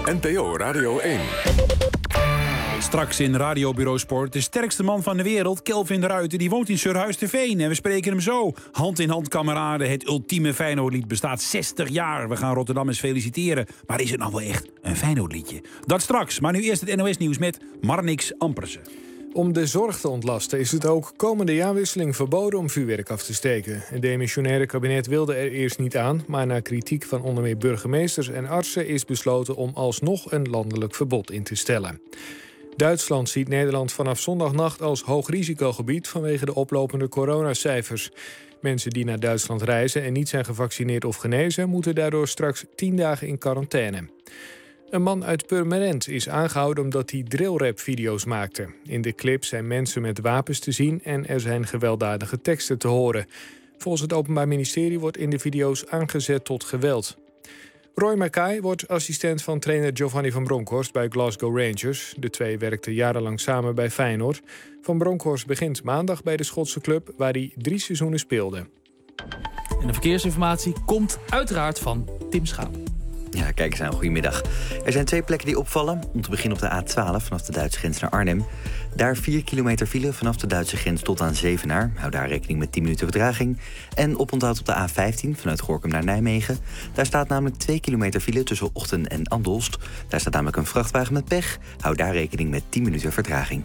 NPO Radio 1. Straks in Radiobureau Sport de sterkste man van de wereld, Kelvin de Ruiter, die woont in Surhuis-te-Veen. En we spreken hem zo. Hand in hand, kameraden. Het ultieme Feyenoordlied bestaat 60 jaar. We gaan Rotterdammers feliciteren. Maar is het nou wel echt een Feyenoordliedje? Dat straks. Maar nu eerst het NOS-nieuws met Marnix Ampersen. Om de zorg te ontlasten is het ook komende jaarwisseling verboden om vuurwerk af te steken. Het demissionaire kabinet wilde er eerst niet aan, maar na kritiek van onder meer burgemeesters en artsen is besloten om alsnog een landelijk verbod in te stellen. Duitsland ziet Nederland vanaf zondagnacht als hoogrisicogebied vanwege de oplopende coronacijfers. Mensen die naar Duitsland reizen en niet zijn gevaccineerd of genezen, moeten daardoor straks 10 dagen in quarantaine. Een man uit Purmerend is aangehouden omdat hij drillrap-video's maakte. In de clip zijn mensen met wapens te zien en er zijn gewelddadige teksten te horen. Volgens het Openbaar Ministerie wordt in de video's aangezet tot geweld. Roy Makaay wordt assistent van trainer Giovanni van Bronckhorst bij Glasgow Rangers. De twee werkten jarenlang samen bij Feyenoord. Van Bronckhorst begint maandag bij de Schotse club, waar hij 3 seizoenen speelde. En de verkeersinformatie komt uiteraard van Tim Schaap. Ja, kijk eens aan, goedemiddag. Er zijn 2 plekken die opvallen. Om te beginnen op de A12 vanaf de Duitse grens naar Arnhem. Daar 4 kilometer file vanaf de Duitse grens tot aan Zevenaar. Hou daar rekening met 10 minuten vertraging. En oponthoud op de A15 vanuit Gorinchem naar Nijmegen. Daar staat namelijk 2 kilometer file tussen Ochten en Andelst. Daar staat namelijk een vrachtwagen met pech. Hou daar rekening met 10 minuten vertraging.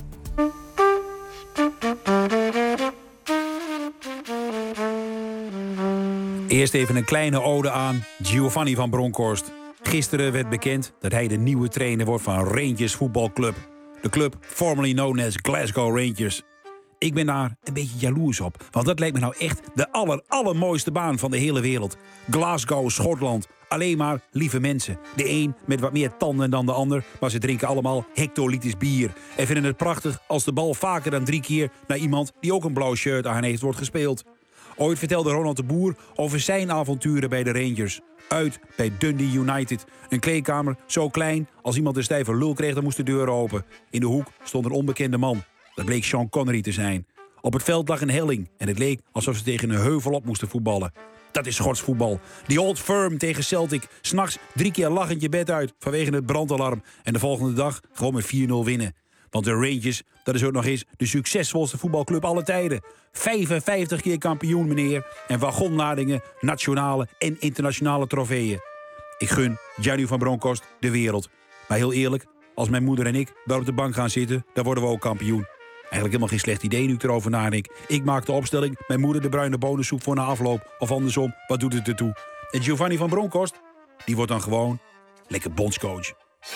Eerst even een kleine ode aan Giovanni van Bronckhorst. Gisteren werd bekend dat hij de nieuwe trainer wordt van Rangers voetbalclub. De club formerly known as Glasgow Rangers. Ik ben daar een beetje jaloers op, want dat lijkt me nou echt de allermooiste baan van de hele wereld. Glasgow, Schotland. Alleen maar lieve mensen. De een met wat meer tanden dan de ander, maar ze drinken allemaal hectoliters bier. En vinden het prachtig als de bal vaker dan 3 keer naar iemand die ook een blauw shirt aan heeft wordt gespeeld. Ooit vertelde Ronald de Boer over zijn avonturen bij de Rangers. Uit bij Dundee United. Een kleedkamer zo klein, als iemand een stijve lul kreeg, dan moest de deur open. In de hoek stond een onbekende man. Dat bleek Sean Connery te zijn. Op het veld lag een helling en het leek alsof ze tegen een heuvel op moesten voetballen. Dat is Schots voetbal. Die Old Firm tegen Celtic. 's Nachts 3 keer lachend je bed uit vanwege het brandalarm. En de volgende dag gewoon met 4-0 winnen. Want de Rangers, dat is ook nog eens de succesvolste voetbalclub aller tijden. 55 keer kampioen, meneer. En wagonladingen, nationale en internationale trofeeën. Ik gun Gianni van Bronckhorst de wereld. Maar heel eerlijk, als mijn moeder en ik daar op de bank gaan zitten, dan worden we ook kampioen. Eigenlijk helemaal geen slecht idee nu ik erover nadenk. Ik maak de opstelling, mijn moeder de bruine bonensoep voor na afloop. Of andersom, wat doet het ertoe? En Giovanni van Bronckhorst, die wordt dan gewoon lekker bondscoach.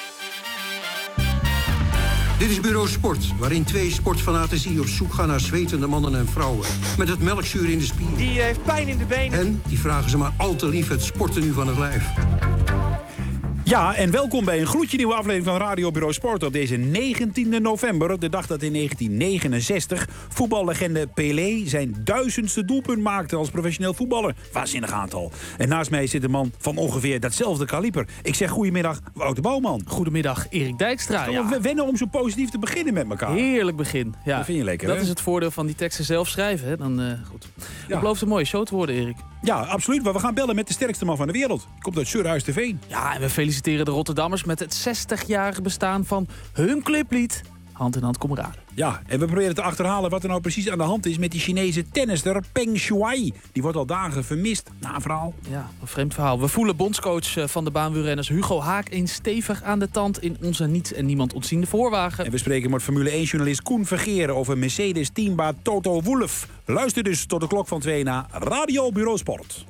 Dit is Bureau Sport, waarin 2 sportfanatici op zoek gaan naar zwetende mannen en vrouwen. Met het melkzuur in de spieren. Die heeft pijn in de benen. En die vragen ze maar al te lief het sporten nu van het lijf. Ja, en welkom bij een gloedje nieuwe aflevering van Radiobureau Sport op deze 19e november. De dag dat in 1969 voetballegende Pelé zijn 1000ste doelpunt maakte als professioneel voetballer. Waanzinnig aantal. En naast mij zit een man van ongeveer datzelfde kaliber. Ik zeg goedemiddag, Wouter Bouwman. Goedemiddag, Erik Dijkstra. We wennen om zo positief te beginnen met elkaar. Heerlijk begin. Ja. Dat vind je lekker, Dat hè? is het voordeel van die teksten zelf schrijven. Hè? Dan, goed. Het belooft een mooie show te worden, Erik. Ja, absoluut. Maar we gaan bellen met de sterkste man van de wereld. Die komt uit Surhuis-te-Veen. Ja, en we feliciteren de Rotterdammers met het 60-jarige bestaan van hun clublied Hand in Hand, kameraden. Ja, en we proberen te achterhalen wat er nou precies aan de hand is met die Chinese tennister Peng Shuai. Die wordt al dagen vermist. Na een verhaal. Ja, een vreemd verhaal. We voelen bondscoach van de baanwielrenners Hugo Haak eens stevig aan de tand in onze niets en niemand ontziende voorwagen. En we spreken met Formule 1-journalist Koen Vergeeren over Mercedes-teambaas Toto Wolff. Luister dus tot de klok van 2 naar Radio Bureau Sport.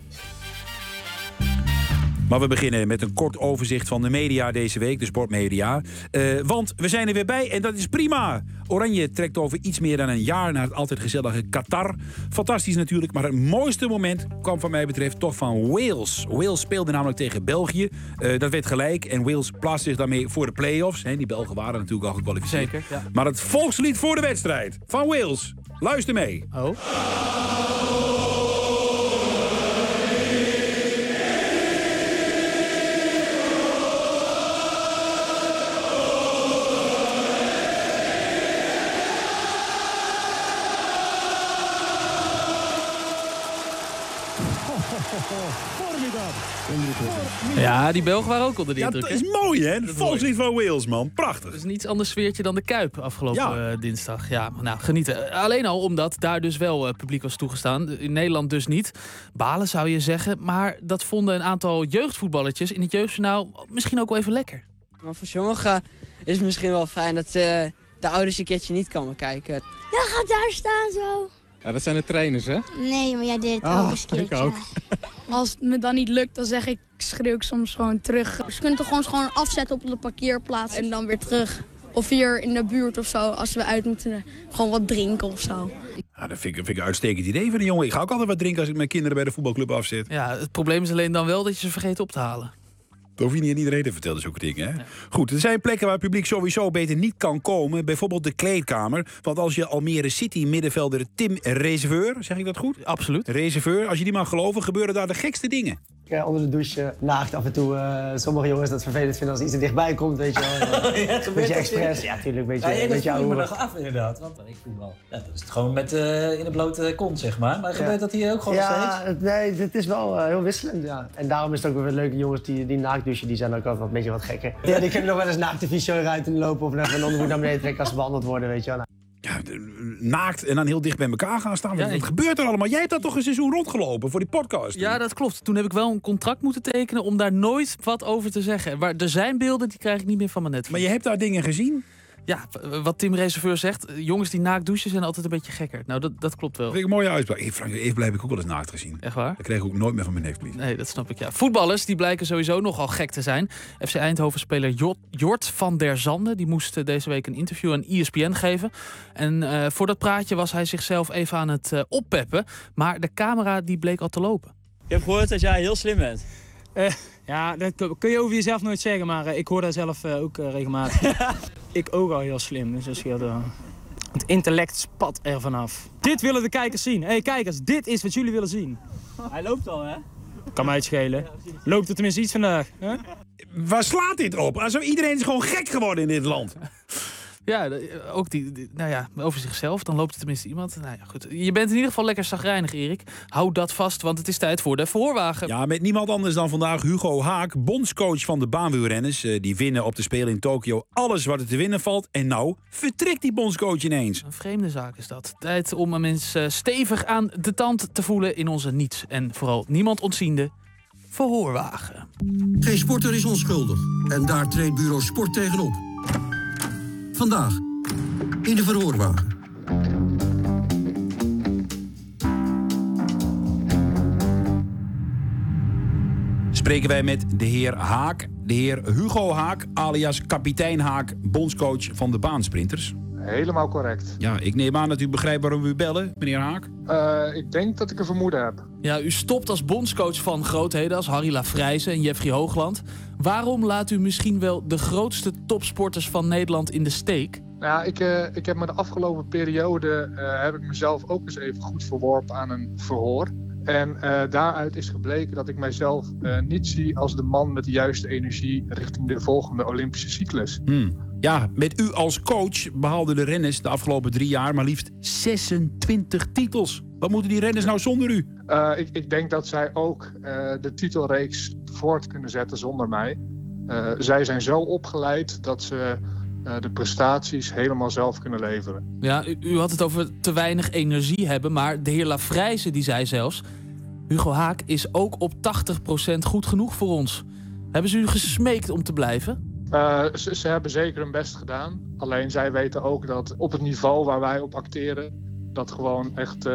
Maar we beginnen met een kort overzicht van de media deze week, de sportmedia. Want we zijn er weer bij en dat is prima. Oranje trekt over iets meer dan een jaar naar het altijd gezellige Qatar. Fantastisch natuurlijk, maar het mooiste moment kwam van mij betreft toch van Wales. Wales speelde namelijk tegen België. Dat werd gelijk en Wales plaatste zich daarmee voor de play-offs. Die Belgen waren natuurlijk al gekwalificeerd. Zeker, ja. Maar het volkslied voor de wedstrijd van Wales. Luister mee. Oh. Formidable. onder de druk. Ja, die Belgen waren ook onder de Ja, indruk. dat hè? is mooi, hè? Het volkslied van Wales, man. Prachtig. Dat is een iets ander sfeertje dan de Kuip afgelopen dinsdag. Ja, nou, genieten. Alleen al omdat daar dus wel publiek was toegestaan. In Nederland dus niet. Balen zou je zeggen. Maar dat vonden een aantal jeugdvoetballetjes in het jeugdjournaal misschien ook wel even lekker. Maar voor sommigen is het misschien wel fijn dat de ouders een keertje niet komen kijken. Ja, ga daar staan zo. Ja, dat zijn de trainers, hè? Nee, maar jij deed het ook eens keertje. Ik ook. Als het me dan niet lukt, dan schreeuw ik soms gewoon terug. Ze kunnen toch gewoon afzetten op de parkeerplaats en dan weer terug. Of hier in de buurt of zo, als we uit moeten, gewoon wat drinken of zo. Ja, dat vind ik een uitstekend idee van de jongen. Ik ga ook altijd wat drinken als ik mijn kinderen bij de voetbalclub afzet. Ja, het probleem is alleen dan wel dat je ze vergeet op te halen. Dat hoef je niet aan iedereen te vertellen, zulke dingen. Hè? Ja. Goed, er zijn plekken waar het publiek sowieso beter niet kan komen. Bijvoorbeeld de kleedkamer. Want als je Almere City middenvelder Tim Reserveur, zeg ik dat goed? Absoluut. Reserveur, als je die mag geloven, gebeuren daar de gekste dingen. Onder de douche naakt af en toe. Sommige jongens dat vervelend vinden als iets er dichtbij komt, weet je wel. Ja, een beetje expres. Ja, natuurlijk. Een beetje dat voel ik me nog af, inderdaad. Want ik voel wel. Ja, dat is het gewoon met in de blote kont, zeg maar. Maar gebeurt dat hier ook gewoon nog steeds? Nee, het is wel heel wisselend, ja. En daarom is het ook weer leuke jongens die naakt douchen. Die zijn ook altijd een beetje wat gekker. Ja, die kunnen nog wel eens naakt de fysio eruit lopen. Of even een onderbroek naar beneden trekken als ze behandeld worden, weet je wel. Ja, naakt en dan heel dicht bij elkaar gaan staan. Ja, wat gebeurt er allemaal? Jij hebt daar toch een seizoen rondgelopen voor die podcast? Ja, dat klopt. Toen heb ik wel een contract moeten tekenen om daar nooit wat over te zeggen. Maar er zijn beelden, die krijg ik niet meer van mijn netvlies. Maar je hebt daar dingen gezien? Ja, wat Tim Reserveur zegt, jongens die naakt douchen zijn altijd een beetje gekker. Nou, dat klopt wel. Dat vind ik een mooie uitspraak. Frank, even heb ik ook wel eens naakt gezien. Echt waar? Dat kreeg ik ook nooit meer van mijn netvlies. Nee, dat snap ik, ja. Voetballers, die blijken sowieso nogal gek te zijn. FC Eindhoven-speler Jort van der Zanden, die moest deze week een interview aan ESPN geven. En voor dat praatje was hij zichzelf even aan het oppeppen. Maar de camera, die bleek al te lopen. Ik heb gehoord dat jij heel slim bent. Ja, dat kun je over jezelf nooit zeggen, maar ik hoor daar zelf ook regelmatig. Ik ook al heel slim, dus dat scheelt wel. Het intellect spat er vanaf. Dit willen de kijkers zien. Hé kijkers, dit is wat jullie willen zien. Hij loopt al, hè? Kan mij het schelen. Loopt er tenminste iets vandaag. Hè? Waar slaat dit op? Also, iedereen is gewoon gek geworden in dit land. Ja, ook nou ja, over zichzelf. Dan loopt er tenminste iemand. Nou ja, goed. Je bent in ieder geval lekker chagrijnig, Erik. Hou dat vast, want het is tijd voor de verhoorwagen. Ja, met niemand anders dan vandaag Hugo Haak, bondscoach van de baanwielrenners. Die winnen op de Spelen in Tokio alles wat er te winnen valt. En nou vertrekt die bondscoach ineens. Een vreemde zaak is dat. Tijd om een mens stevig aan de tand te voelen in onze niets. En vooral niemand ontziende verhoorwagen. Geen sporter is onschuldig. En daar treedt Bureau Sport tegenop. Vandaag in de verhoorwagen. Spreken wij met de heer Haak, de heer Hugo Haak, alias kapitein Haak, bondscoach van de baansprinters. Helemaal correct. Ja, ik neem aan dat u begrijpt waarom we u bellen, meneer Haak. Ik denk dat ik een vermoeden heb. Ja, u stopt als bondscoach van grootheden als Harry Lafrijze en Jeffrey Hoogland. Waarom laat u misschien wel de grootste topsporters van Nederland in de steek? Nou, ik heb me de afgelopen periode heb ik mezelf ook eens even goed verworpen aan een verhoor. En daaruit is gebleken dat ik mijzelf niet zie als de man met de juiste energie richting de volgende Olympische cyclus. Ja, met u als coach behaalden de renners de afgelopen 3 jaar maar liefst 26 titels. Wat moeten die renners nou zonder u? Ik denk dat zij ook de titelreeks voort kunnen zetten zonder mij. Zij zijn zo opgeleid dat ze de prestaties helemaal zelf kunnen leveren. Ja, u had het over te weinig energie hebben, maar de heer Lafrijze die zei zelfs: Hugo Haak is ook op 80% goed genoeg voor ons. Hebben ze u gesmeekt om te blijven? Ze hebben zeker hun best gedaan. Alleen zij weten ook dat op het niveau waar wij op acteren, dat gewoon echt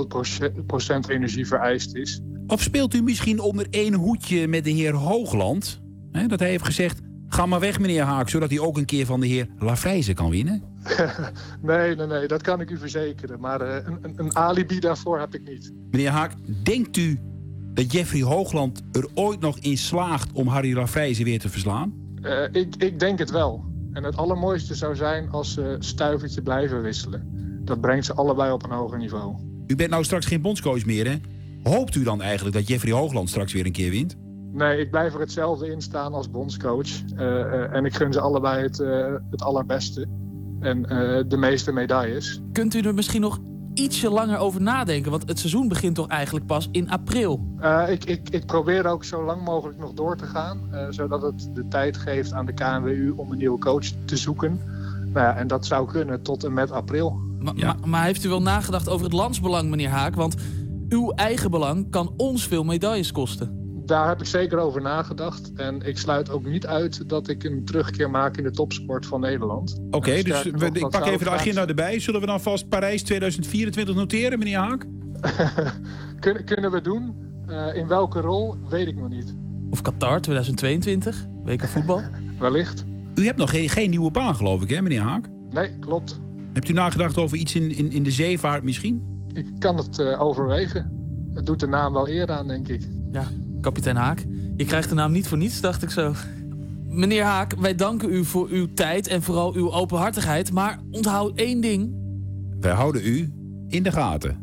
100% energie vereist is. Of speelt u misschien onder één hoedje met de heer Hoogland? Dat hij heeft gezegd: ga maar weg, meneer Haak, zodat hij ook een keer van de heer Lafrijze kan winnen? Nee, dat kan ik u verzekeren. Maar een alibi daarvoor heb ik niet. Meneer Haak, denkt u dat Jeffrey Hoogland er ooit nog in slaagt om Harry Lafrijze weer te verslaan? Ik denk het wel. En het allermooiste zou zijn als ze stuivertje blijven wisselen. Dat brengt ze allebei op een hoger niveau. U bent nou straks geen bondscoach meer, hè? Hoopt u dan eigenlijk dat Jeffrey Hoogland straks weer een keer wint? Nee, ik blijf er hetzelfde in staan als bondscoach. En ik gun ze allebei het allerbeste. En de meeste medailles. Kunt u er misschien nog ietsje langer over nadenken? Want het seizoen begint toch eigenlijk pas in april? Ik probeer ook zo lang mogelijk nog door te gaan. Zodat het de tijd geeft aan de KNWU om een nieuwe coach te zoeken. Nou ja, en dat zou kunnen tot en met april. Maar heeft u wel nagedacht over het landsbelang, meneer Haak? Want uw eigen belang kan ons veel medailles kosten. Daar heb ik zeker over nagedacht. En ik sluit ook niet uit dat ik een terugkeer maak in de topsport van Nederland. Oké, dus ik pak even de agenda erbij. Zullen we dan vast Parijs 2024 noteren, meneer Haak? Kunnen we doen. In welke rol, weet ik nog niet. Of Qatar 2022, WK voetbal? Wellicht. U hebt nog geen nieuwe baan, geloof ik, hè, meneer Haak? Nee, klopt. Hebt u nagedacht over iets in de zeevaart misschien? Ik kan het overwegen. Het doet de naam wel eer aan, denk ik. Ja, kapitein Haak. Je krijgt de naam niet voor niets, dacht ik zo. Meneer Haak, wij danken u voor uw tijd en vooral uw openhartigheid. Maar onthoud één ding. Wij houden u in de gaten.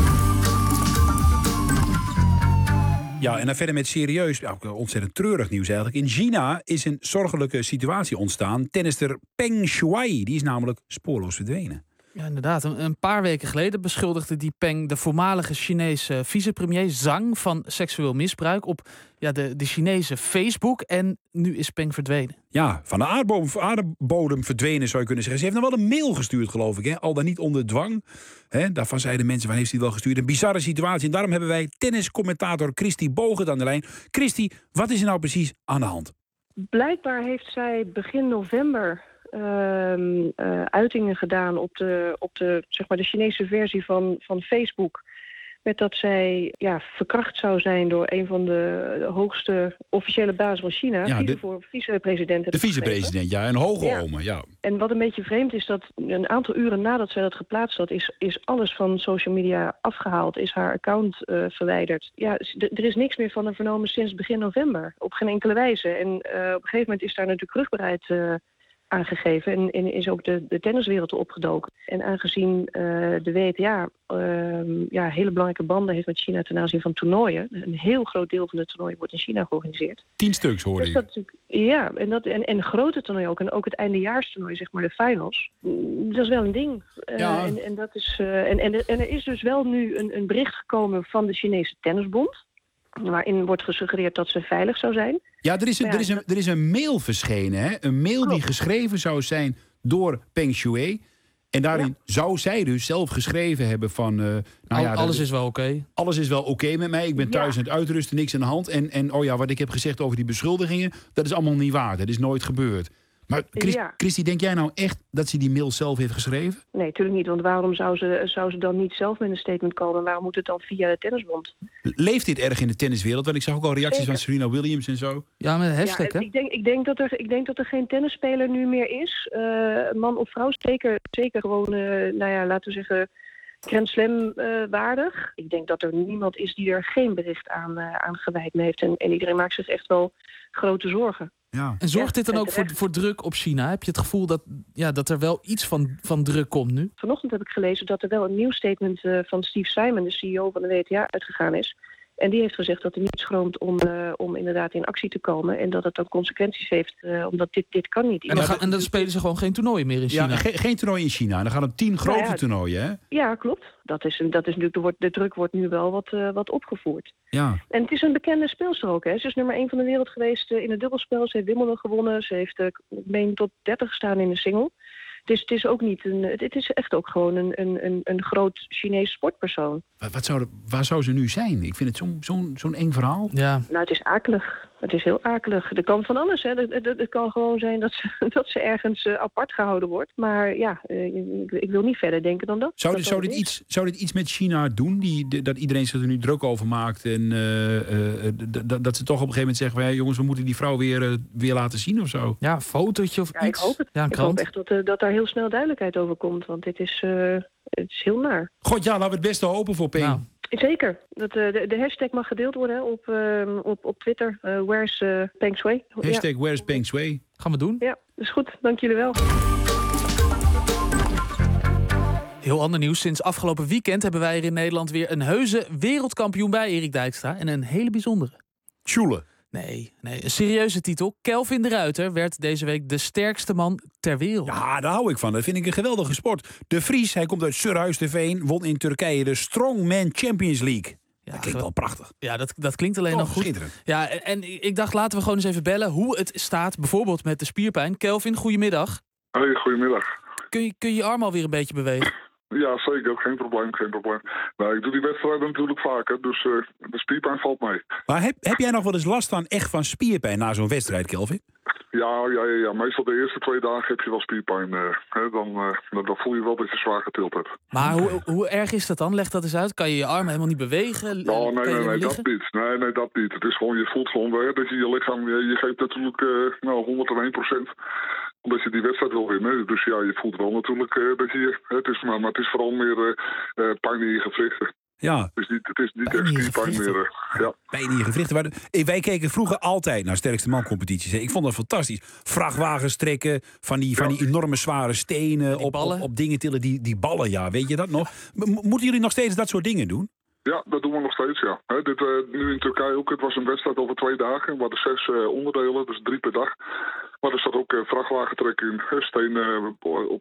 Ja, en dan verder met serieus, ontzettend treurig nieuws eigenlijk. In China is een zorgelijke situatie ontstaan. Tennister Peng Shuai, die is namelijk spoorloos verdwenen. Ja, inderdaad. Een paar weken geleden beschuldigde die Peng de voormalige Chinese vicepremier Zhang van seksueel misbruik op de Chinese Facebook. En nu is Peng verdwenen. Ja, van de aardbodem verdwenen zou je kunnen zeggen. Ze heeft nog wel een mail gestuurd, geloof ik. Hè? Al dan niet onder dwang. Daarvan zeiden mensen, van heeft hij wel gestuurd? Een bizarre situatie. En daarom hebben wij tenniscommentator Christy Bogert aan de lijn. Christy, wat is er nou precies aan de hand? Blijkbaar heeft zij begin november uitingen gedaan op de zeg maar de Chinese versie van Facebook. Met dat zij verkracht zou zijn door een van de hoogste officiële bazen van China. Ja, vicepresident. De vicepresident, ja. Een hoge oma, ja. En wat een beetje vreemd is, dat een aantal uren nadat zij dat geplaatst had, is alles van social media afgehaald. Is haar account verwijderd. Ja, er is niks meer van haar vernomen sinds begin november. Op geen enkele wijze. En op een gegeven moment is daar natuurlijk rugbaarheid aangegeven en is ook de tenniswereld opgedoken. En aangezien de WTA hele belangrijke banden heeft met China ten aanzien van toernooien. Een heel groot deel van de toernooien wordt in China georganiseerd. 10 stuks hoorde ik. Ja, en grote toernooien ook. En ook het eindejaarstoernooi, zeg maar de finals. Dat is wel een ding. Ja. En er is dus wel nu een bericht gekomen van de Chinese Tennisbond, waarin wordt gesuggereerd dat ze veilig zou zijn. Ja, er is een mail verschenen. Hè? Een mail die geschreven zou zijn door Peng Shuai. En daarin zou zij dus zelf geschreven hebben van... alles is wel oké. Alles is wel oké met mij. Ik ben thuis aan het uitrusten, niks aan de hand. En wat ik heb gezegd over die beschuldigingen, dat is allemaal niet waar. Dat is nooit gebeurd. Maar Christy, denk jij nou echt dat ze die mail zelf heeft geschreven? Nee, natuurlijk niet. Want waarom zou ze dan niet zelf met een statement komen? Waarom moet het dan via de tennisbond? Leeft dit erg in de tenniswereld? Want ik zag ook al reacties van Serena Williams en zo. Ja, met een hashtag, hè? Ik denk dat er geen tennisspeler nu meer is. Man of vrouw, zeker gewoon, laten we zeggen, Grand Slam waardig. Ik denk dat er niemand is die er geen bericht aan gewijd heeft. En iedereen maakt zich echt wel grote zorgen. Ja. En zorgt dit dan ook voor druk op China? Heb je het gevoel dat er wel iets van druk komt nu? Vanochtend heb ik gelezen dat er wel een nieuw statement van Steve Simon, de CEO van de WTA, uitgegaan is. En die heeft gezegd dat hij niet schroomt om inderdaad in actie te komen. En dat het dan consequenties heeft, omdat dit kan niet. En dan spelen ze gewoon geen toernooien meer in China? Ja, geen toernooi in China. En dan gaan er 10 grote toernooien, hè? Ja, klopt. Dat is natuurlijk, de druk wordt nu wel wat opgevoerd. Ja. En het is een bekende speelster ook, hè. Ze is nummer 1 van de wereld geweest in het dubbelspel. Ze heeft Wimbledon gewonnen. Ze heeft, ik meen, tot 30 gestaan in de single. Dus het is ook niet het is echt ook gewoon een groot Chinees sportpersoon. Waar zou ze nu zijn? Ik vind het zo'n eng verhaal. Ja. Nou, het is akelig. Het is heel akelig. Er kan van alles, hè. Het kan gewoon zijn dat ze ergens apart gehouden wordt. Maar ja, ik wil niet verder denken dan dat. Zou dit iets met China doen? Dat iedereen zich er nu druk over maakt. En dat ze toch op een gegeven moment zeggen van, jongens, we moeten die vrouw weer laten zien of zo. Ja, een fotootje of iets. Ik hoop het. Ja, ik hoop echt dat daar heel snel duidelijkheid over komt. Want dit is heel naar. God, ja, laten we het beste hopen voor Peng. Nou. Zeker. De hashtag mag gedeeld worden op Twitter. Where's Peng Shuai? Hashtag Where's Peng Shuai. Gaan we doen. Ja, dat is goed. Dank jullie wel. Heel ander nieuws. Sinds afgelopen weekend hebben wij er in Nederland weer een heuse wereldkampioen bij, Erik Dijkstra. En een hele bijzondere. Tjoele. Nee, een serieuze titel. Kelvin de Ruiter werd deze week de sterkste man ter wereld. Ja, daar hou ik van. Dat vind ik een geweldige sport. De Vries, hij komt uit Surhuis-de-Veen, won in Turkije de Strongman Champions League. Ja, dat klinkt wel prachtig. Ja, dat klinkt alleen nog goed. Schitterend. Ja, en ik dacht, laten we gewoon eens even bellen hoe het staat, bijvoorbeeld met de spierpijn. Kelvin, goedemiddag. Hey, goedemiddag. Kun je je arm alweer een beetje bewegen? Ja, zeker. Geen probleem. Nou, ik doe die wedstrijden natuurlijk vaker, dus de spierpijn valt mee. Maar heb jij nog wel eens last van spierpijn na zo'n wedstrijd, Kelvin? Ja. Meestal de eerste 2 dagen heb je wel spierpijn. Dan voel je wel dat je zwaar getild hebt. Maar hoe erg is dat dan? Leg dat eens uit. Kan je je arm helemaal niet bewegen? Nee, dat niet. Nee, dat niet. Het is gewoon, je voelt gewoon weer dat je lichaam, je geeft natuurlijk 101%. Omdat je die wedstrijd wil winnen. Dus ja, je voelt wel natuurlijk dat je... Maar het is vooral meer pijn in je gewrichten. Ja. Het is niet echt spierpijn meer. Ja. Pijn in je gewrichten. Wij keken vroeger altijd naar sterkste man competities. Ik vond dat fantastisch. Vrachtwagens trekken, van die enorme zware stenen, op dingen tillen, die ballen, ja. Weet je dat nog? Moeten jullie nog steeds dat soort dingen doen? Ja, dat doen we nog steeds, ja. Nu in Turkije ook. Het was een wedstrijd over 2 dagen. We hadden 6 onderdelen, dus 3 per dag. Maar er zat ook vrachtwagentrekken in, stenen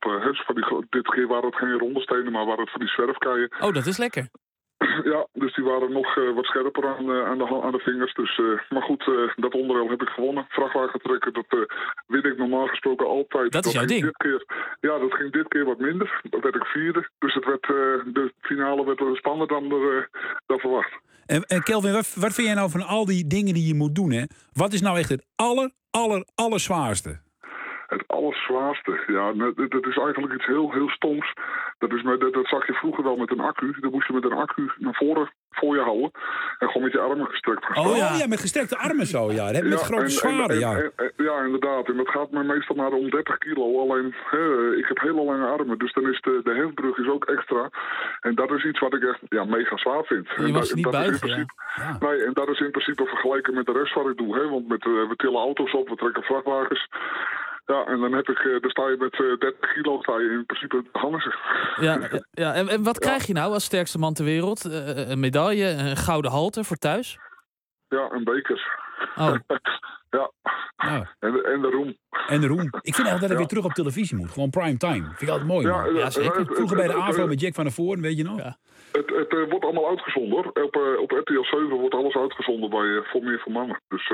dit keer waren het geen ronde stenen, maar waren het van die zwerfkeien. Oh, dat is lekker. Ja, dus die waren nog wat scherper aan de vingers. Dus, maar goed, dat onderdeel heb ik gewonnen. Vrachtwagentrekken, dat win ik normaal gesproken altijd. Dat is jouw ding. Dat ging dit keer wat minder. Dat werd ik 4e. Dus de finale werd spannender dan verwacht. En Kelvin, wat vind jij nou van al die dingen die je moet doen? Hè? Wat is nou echt het allerzwaarste? Het allerzwaarste, ja, dat is eigenlijk iets heel stoms. Dat zag je vroeger wel met een accu. Dan moest je met een accu naar voren voor je houden. En gewoon met je armen gestrekt gaan staan. Oh ja, met gestrekte armen zo, ja. Met grote zwaarden, ja. Ja, inderdaad. En dat gaat me meestal maar om 30 kilo. Alleen, ik heb hele lange armen. Dus dan is de hefbrug is ook extra. En dat is iets wat ik echt mega zwaar vind. Je mag ze niet buigen, ja. Nee, en dat is in principe vergeleken met de rest wat ik doe. Hè? Want we tillen auto's op, we trekken vrachtwagens. Ja, en dan sta je met 30 kilo in principe hangen ze. Ja. En wat krijg je nou als sterkste man ter wereld? Een medaille, een gouden halter voor thuis? Ja, een beker. Oh. Ja. En de roem. En de roem. Ik vind altijd dat het weer terug op televisie moet. Gewoon prime time. Vind ik altijd mooi. Ja, zeker. Vroeger bij de AVRO met Jack van der Voorn, weet je nog? Ja. Het wordt allemaal uitgezonden. Op RTL 7 wordt alles uitgezonden bij Voor Meer voor Mannen. Dus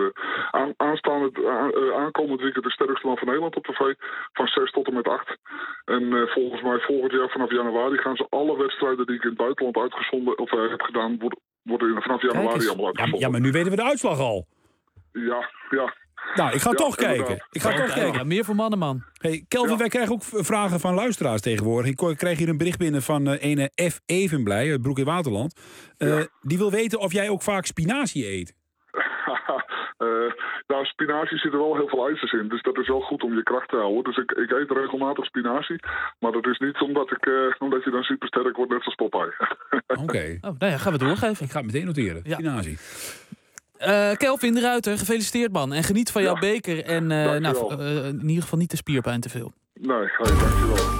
aankomend weekend de sterkste man van Nederland op tv. Van 6 tot en met 8. En volgens mij volgend jaar vanaf januari gaan ze alle wedstrijden die ik in het buitenland uitgezonden of heb gedaan, worden vanaf januari allemaal uitgezonden. Ja, maar nu weten we de uitslag al. Ja. Nou, ik ga toch kijken. Ja, meer voor mannen, man. Hey, Kelvin, wij krijgen ook vragen van luisteraars tegenwoordig. Ik krijg hier een bericht binnen van ene F. Evenblij uit Broek in Waterland. Die wil weten of jij ook vaak spinazie eet. Nou, spinazie zit er wel heel veel ijzers in. Dus dat is wel goed om je kracht te houden. Dus ik eet regelmatig spinazie. Maar dat is niet omdat je dan super sterk wordt, net zoals Popeye. Oké. Gaan we doorgeven. Ik ga het meteen noteren. Ja. Spinazie. Kelvin de Ruiter, gefeliciteerd man. En geniet van jouw beker. En in ieder geval niet de spierpijn te veel. Nee, dankjewel.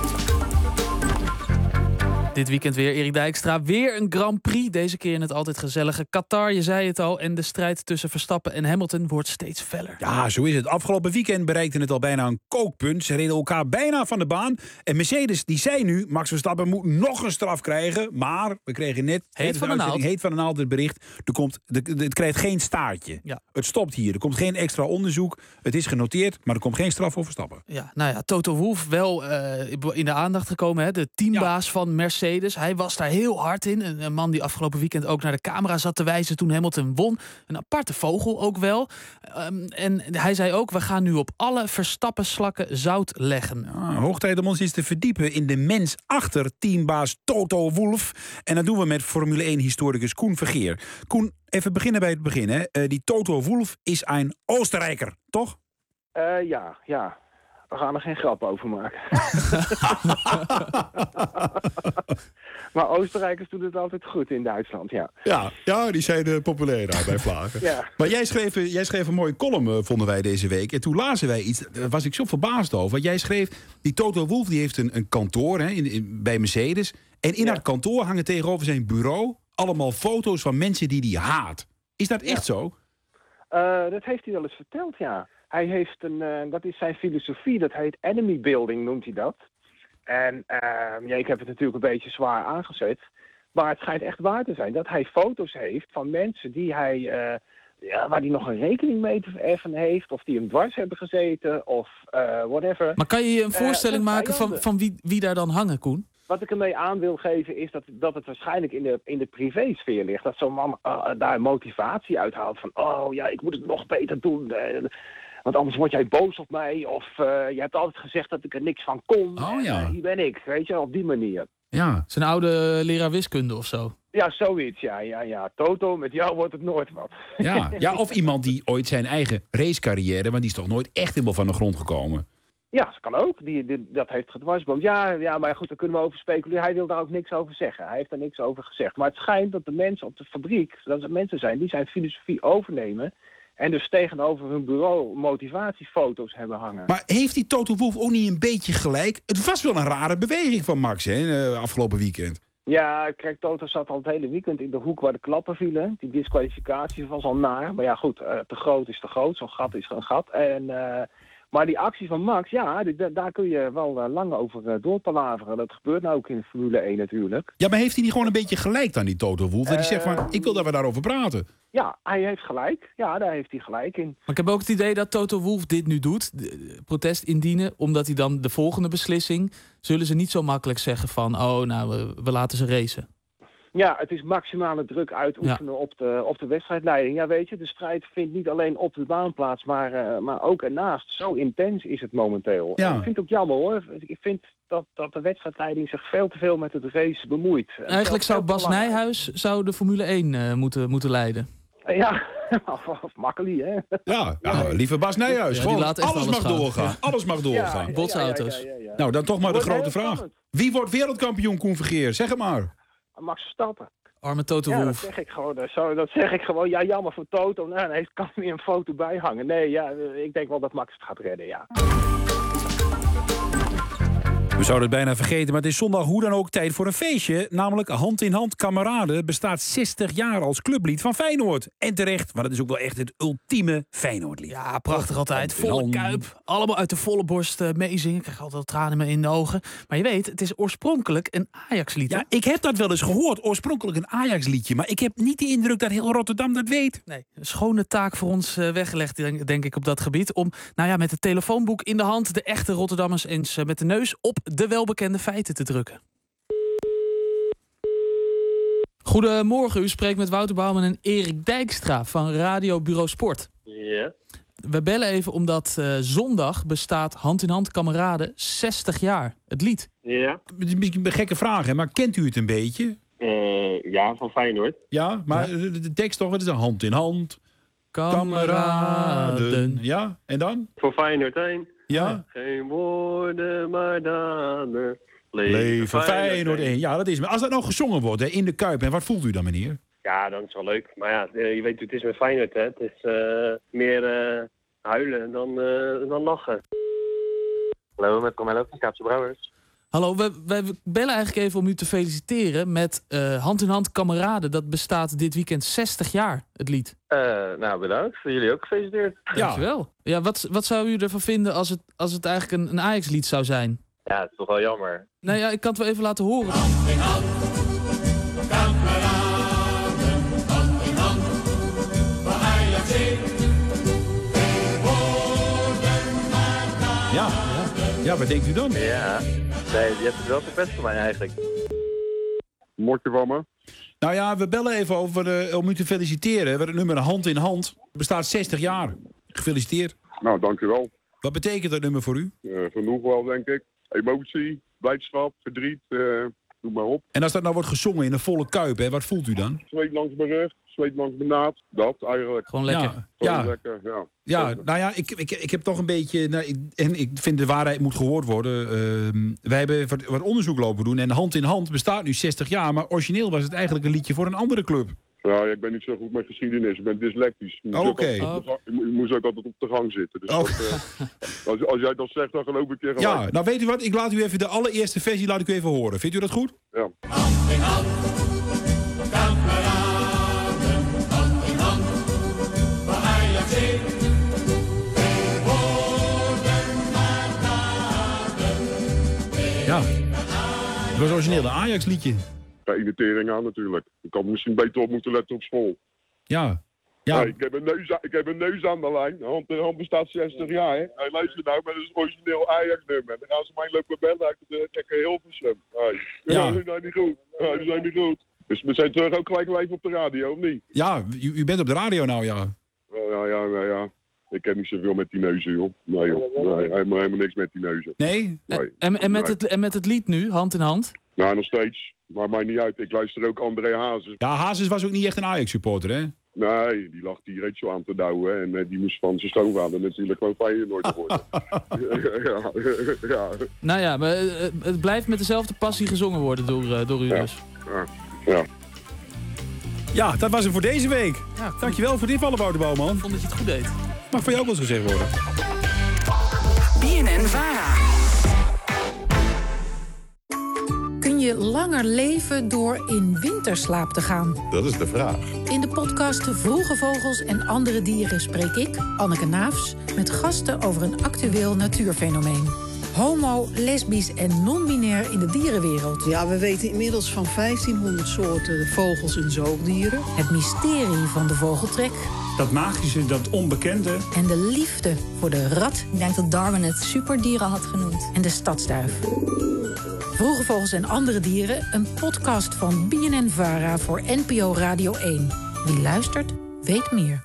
Dit weekend weer Erik Dijkstra. Weer een Grand Prix. Deze keer in het altijd gezellige Qatar. Je zei het al. En de strijd tussen Verstappen en Hamilton wordt steeds feller. Ja, zo is het. Afgelopen weekend bereikte het al bijna een kookpunt. Ze reden elkaar bijna van de baan. En Mercedes die zei nu, Max Verstappen moet nog een straf krijgen. Maar we kregen net heet van de naald het bericht. Het krijgt geen staartje. Ja. Het stopt hier. Er komt geen extra onderzoek. Het is genoteerd, maar er komt geen straf voor Verstappen. Ja, nou ja, Toto Wolff wel in de aandacht gekomen. Hè? De teambaas van Mercedes. Hij was daar heel hard in. Een man die afgelopen weekend ook naar de camera zat te wijzen toen Hamilton won. Een aparte vogel ook wel. En hij zei ook, we gaan nu op alle Verstappen-slakken zout leggen. Hoog tijd om ons eens te verdiepen in de mens achter teambaas Toto Wolff. En dat doen we met Formule 1-historicus Koen Vergeer. Koen, even beginnen bij het begin. Hè. Die Toto Wolff is een Oostenrijker, toch? Ja. We gaan er geen grap over maken. Maar Oostenrijkers doen het altijd goed in Duitsland, ja. Ja, die zijn populair daar bij Vlagen. Ja. Maar jij schreef een mooie column, vonden wij deze week. En toen lazen wij iets, daar was ik zo verbaasd over. Want jij schreef, die Toto Wolff die heeft een kantoor bij Mercedes. En in dat kantoor hangen tegenover zijn bureau allemaal foto's van mensen die hij haat. Is dat echt zo? Dat heeft hij wel eens verteld, ja. Hij heeft dat is zijn filosofie, dat heet enemy building, noemt hij dat. En ik heb het natuurlijk een beetje zwaar aangezet. Maar het schijnt echt waar te zijn dat hij foto's heeft van mensen die hij... waar hij nog een rekening mee te effen heeft, of die hem dwars hebben gezeten, of whatever. Maar kan je je een voorstelling maken van wie daar dan hangen, Koen? Wat ik ermee aan wil geven is dat het waarschijnlijk in de privésfeer ligt. Dat zo'n man daar motivatie uithaalt van, ik moet het nog beter doen. Want anders word jij boos op mij. Of je hebt altijd gezegd dat ik er niks van kon. Hier ben ik, weet je, op die manier. Ja. Zijn oude leraar wiskunde of zo. Ja, zoiets, ja. Toto, met jou wordt het nooit wat. Ja, of iemand die ooit zijn eigen racecarrière, maar die is toch nooit echt helemaal van de grond gekomen? Ja, dat kan ook. Dat heeft gedwarsboomd. Ja, maar goed, daar kunnen we over speculeren. Hij wil daar ook niks over zeggen. Hij heeft daar niks over gezegd. Maar het schijnt dat de mensen op de fabriek, dat er mensen zijn die zijn filosofie overnemen en dus tegenover hun bureau motivatiefoto's hebben hangen. Maar heeft die Toto Wolff ook niet een beetje gelijk? Het was wel een rare beweging van Max, hè, afgelopen weekend. Ja, kijk, Toto zat al het hele weekend in de hoek waar de klappen vielen. Die disqualificatie was al naar. Maar ja, goed, te groot is te groot. Zo'n gat is een gat. Maar die actie van Max, ja, daar kun je wel lang over doorpalaveren. Dat gebeurt nou ook in de Formule 1 natuurlijk. Ja, maar heeft hij niet gewoon een beetje gelijk dan, die Toto Wolff? Dat hij zegt van, ik wil dat we daarover praten. Ja, hij heeft gelijk. Ja, daar heeft hij gelijk in. Maar ik heb ook het idee dat Toto Wolff dit nu doet. Protest indienen, omdat hij dan de volgende beslissing... zullen ze niet zo makkelijk zeggen van, we laten ze racen. Ja, het is maximale druk uitoefenen op de wedstrijdleiding. Ja, weet je, de strijd vindt niet alleen op de baan plaats, maar ook ernaast. Zo intens is het momenteel. Ja. Ik vind het ook jammer, hoor. Ik vind dat de wedstrijdleiding zich veel te veel met het race bemoeit. Eigenlijk zou Bas Nijhuis de Formule 1 moeten leiden. Ja, of Makkeli, hè? Ja, lieve Bas Nijhuis. Gewoon, alles mag doorgaan. Alles mag doorgaan. Botsauto's. Ja. Nou, dan toch maar de grote vraag. Wie wordt wereldkampioen, Koen Vergeer? Zeg het maar. Max Verstappen. Arme Toto Ja, Wolff. dat zeg ik gewoon. Ja, jammer voor Toto. Nou, dan kan er weer een foto bij hangen. Nee, ja, ik denk wel dat Max het gaat redden, ja. We zouden het bijna vergeten, maar het is zondag hoe dan ook tijd voor een feestje. Namelijk Hand in Hand Kameraden bestaat 60 jaar als clublied van Feyenoord. En terecht, maar dat is ook wel echt het ultieme Feyenoordlied. Ja, prachtig altijd. Volle kuip. Allemaal uit de volle borst meezingen. Ik krijg altijd tranen in de ogen. Maar je weet, het is oorspronkelijk een Ajax-lied. Ja, ik heb dat wel eens gehoord. Oorspronkelijk een Ajax-liedje. Maar ik heb niet de indruk dat heel Rotterdam dat weet. Nee, een schone taak voor ons weggelegd, denk ik, op dat gebied. Om, met het telefoonboek in de hand de echte Rotterdammers eens met de neus op de welbekende feiten te drukken. Goedemorgen, u spreekt met Wouter Bouwman en Erik Dijkstra van Radio Bureau Sport. Ja. We bellen even omdat zondag bestaat Hand in Hand Kameraden 60 jaar. Het lied. Ja. Misschien een gekke vraag, hè, maar kent u het een beetje? Ja, van Feyenoord. Ja, maar de tekst toch, wat is een Hand in Hand Kameraden. Ja, en dan? Voor Feyenoord 1. Ja. Geen woorden, maar daden. Leven Feyenoord 1. Ja, dat is. Maar als dat nou gezongen wordt hè, in de Kuip, en wat voelt u dan, meneer? Ja, dan is het wel leuk. Maar ja, je weet hoe het is met Feyenoord, hè. Het is meer huilen dan lachen. Hallo, met Carmelo van Kaapse Brouwers. Hallo, we bellen eigenlijk even om u te feliciteren met Hand in Hand Kameraden. Dat bestaat dit weekend 60 jaar, het lied. Nou, bedankt. Voor jullie ook gefeliciteerd. Dankjewel. Ja, wat zou u ervan vinden als het eigenlijk een Ajax-lied zou zijn? Ja, het is toch wel jammer. Nou ja, ik kan het wel even laten horen. Hand in hand, kameraden, hand in hand, voor Ajax in. Woorden maar daden. Ja, wat denkt u dan? Ja, nee, je hebt het wel te best voor mij eigenlijk. Motje van me. Nou ja, we bellen even om u te feliciteren. Het nummer Hand in Hand bestaat 60 jaar. Gefeliciteerd. Nou, dankjewel. Wat betekent dat nummer voor u? Genoeg wel, denk ik. Emotie, blijdschap, verdriet, doe maar op. En als dat nou wordt gezongen in een volle Kuip, hè, wat voelt u dan? Zweet langs mijn rug, zweet langs mijn naad. Dat eigenlijk. Gewoon lekker. Ja. Lekker, ja. Ja, nou ja, ik heb toch een beetje... en ik vind de waarheid moet gehoord worden. Wij hebben wat onderzoek lopen doen. En Hand in Hand bestaat nu 60 jaar. Maar origineel was het eigenlijk een liedje voor een andere club. Ja, ik ben niet zo goed met geschiedenis. Ik ben dyslectisch. Oké. Je moest ook altijd op de gang zitten. Dus als jij dat zegt, dan geloof ik je gelijk. Ja, nou weet u wat? Ik laat u even de allereerste versie laat ik u even horen. Vindt u dat goed? Ja. Hand in hand, kameraden, hand in hand, voor Ajax Ja, het was origineel een Ajax-liedje. Geen irritering aan natuurlijk. Ik had misschien beter op moeten letten op school. Ja. Hey, ik heb een neus aan de lijn. Hand in hand bestaat 60 jaar. Hè? Hey, luister nou, met een origineel Ajax-nummer. Dan gaan ze mij lopen bellen uit de gekke Hilversum. Hey. Ja. Die zijn niet goed. Die zijn niet goed. Dus we zijn terug ook gelijk live op de radio, of niet? Ja, u bent op de radio nou, ja. Ja. Ik heb niet zoveel met die neuzen, joh. Nee, joh. Nee, helemaal niks met die neuzen. Nee? En met het lied nu, hand in hand? Nou, nog steeds. Maar maakt niet uit. Ik luister ook André Hazes. Ja, Hazes was ook niet echt een Ajax-supporter, hè? Nee, die lag hier zo aan te douwen. En die moest van zijn schoonvader natuurlijk gewoon Feyenoord worden. ja. Nou ja, maar het blijft met dezelfde passie gezongen worden door u dus. Ja. Ja, dat was het voor deze week. Ja, dankjewel voor die vallen, Wouter Bouwman. Ik vond dat je het goed deed. Mag voor jou ook wel eens gezegd worden. BNN-Vara. Kun je langer leven door in winterslaap te gaan? Dat is de vraag. In de podcast Vroege Vogels en Andere Dieren spreek ik, Anneke Naafs, met gasten over een actueel natuurfenomeen. Homo, lesbisch en non-binair in de dierenwereld. Ja, we weten inmiddels van 1500 soorten vogels en zoogdieren. Het mysterie van de vogeltrek. Dat magische, dat onbekende. En de liefde voor de rat. Ik denk dat Darwin het superdieren had genoemd. En de stadsduif. Vroege Vogels en Andere Dieren, een podcast van BNN-Vara voor NPO Radio 1. Wie luistert, weet meer.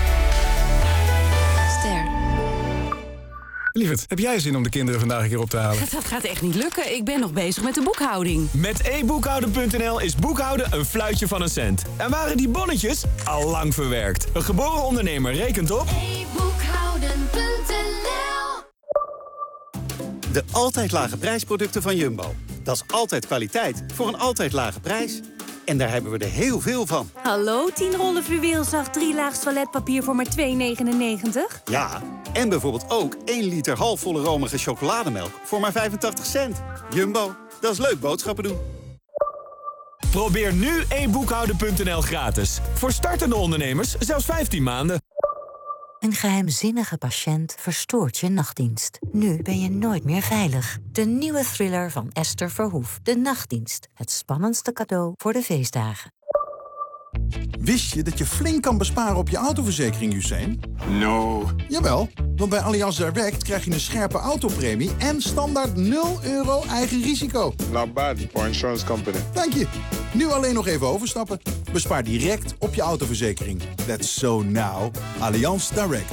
Lieverd, heb jij zin om de kinderen vandaag een keer op te halen? Dat gaat echt niet lukken. Ik ben nog bezig met de boekhouding. Met e-boekhouden.nl is boekhouden een fluitje van een cent. En waren die bonnetjes al lang verwerkt. Een geboren ondernemer rekent op... e-boekhouden.nl. De altijd lage prijsproducten van Jumbo. Dat is altijd kwaliteit voor een altijd lage prijs. En daar hebben we er heel veel van. Hallo, 10 rollen fluweelzacht, 3 laags toiletpapier voor maar €2,99? Ja, en bijvoorbeeld ook 1 liter halfvolle romige chocolademelk voor maar 85 cent. Jumbo, dat is leuk boodschappen doen. Probeer nu e-boekhouden.nl gratis. Voor startende ondernemers zelfs 15 maanden. Een geheimzinnige patiënt verstoort je nachtdienst. Nu ben je nooit meer veilig. De nieuwe thriller van Esther Verhoef. De Nachtdienst. Het spannendste cadeau voor de feestdagen. Wist je dat je flink kan besparen op je autoverzekering, Usain? No. Jawel, want bij Allianz Direct krijg je een scherpe autopremie en standaard €0 eigen risico. Not bad for insurance company. Dank je. Nu alleen nog even overstappen. Bespaar direct op je autoverzekering. That's so now. Allianz Direct.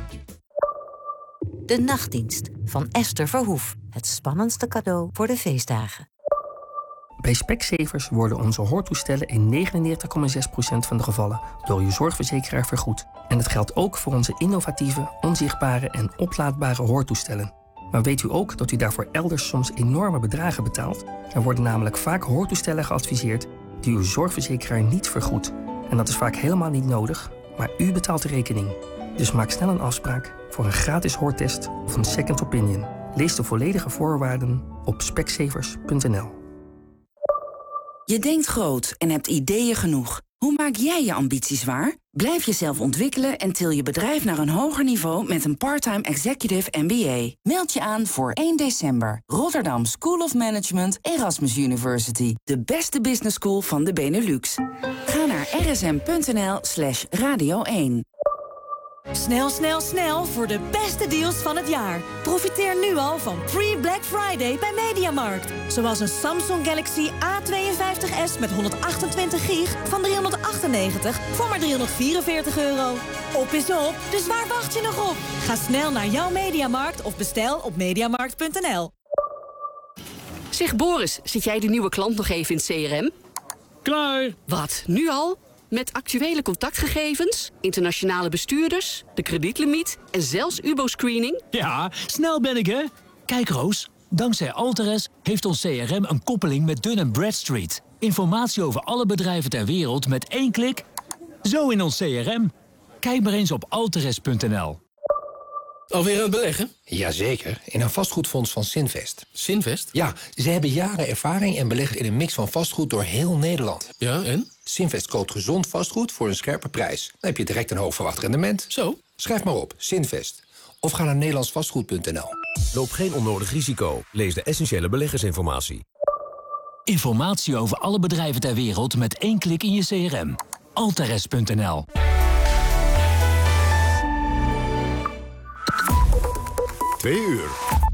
De Nachtdienst van Esther Verhoef. Het spannendste cadeau voor de feestdagen. Bij Specsavers worden onze hoortoestellen in 99,6% van de gevallen door uw zorgverzekeraar vergoed. En dat geldt ook voor onze innovatieve, onzichtbare en oplaadbare hoortoestellen. Maar weet u ook dat u daarvoor elders soms enorme bedragen betaalt? Er worden namelijk vaak hoortoestellen geadviseerd die uw zorgverzekeraar niet vergoedt. En dat is vaak helemaal niet nodig, maar u betaalt de rekening. Dus maak snel een afspraak voor een gratis hoortest of een second opinion. Lees de volledige voorwaarden op specsavers.nl. Je denkt groot en hebt ideeën genoeg. Hoe maak jij je ambities waar? Blijf jezelf ontwikkelen en til je bedrijf naar een hoger niveau met een part-time executive MBA. Meld je aan voor 1 december. Rotterdam School of Management, Erasmus University. De beste business school van de Benelux. Ga naar rsm.nl/radio1. Snel, snel, snel voor de beste deals van het jaar. Profiteer nu al van Pre-Black Friday bij Mediamarkt. Zoals een Samsung Galaxy A52s met 128 gig van €398 voor maar €344. Op is op, dus waar wacht je nog op? Ga snel naar jouw Mediamarkt of bestel op mediamarkt.nl. Zeg Boris, zit jij de nieuwe klant nog even in het CRM? Klaar. Wat, nu al? Met actuele contactgegevens, internationale bestuurders, de kredietlimiet en zelfs UBO-screening? Ja, snel ben ik, hè? Kijk, Roos, dankzij Alteres heeft ons CRM een koppeling met Dun & Bradstreet. Informatie over alle bedrijven ter wereld met 1 klik. Zo in ons CRM. Kijk maar eens op alteres.nl. Alweer aan het beleggen? Jazeker, in een vastgoedfonds van Sinvest. Sinvest? Ja, ze hebben jaren ervaring en beleggen in een mix van vastgoed door heel Nederland. Ja, en? Sinvest koopt gezond vastgoed voor een scherpe prijs. Dan heb je direct een hoog verwacht rendement. Zo? Schrijf maar op, Sinvest. Of ga naar nederlandsvastgoed.nl. Loop geen onnodig risico. Lees de essentiële beleggersinformatie. Informatie over alle bedrijven ter wereld met 1 klik in je CRM. Altares.nl. Twee uur.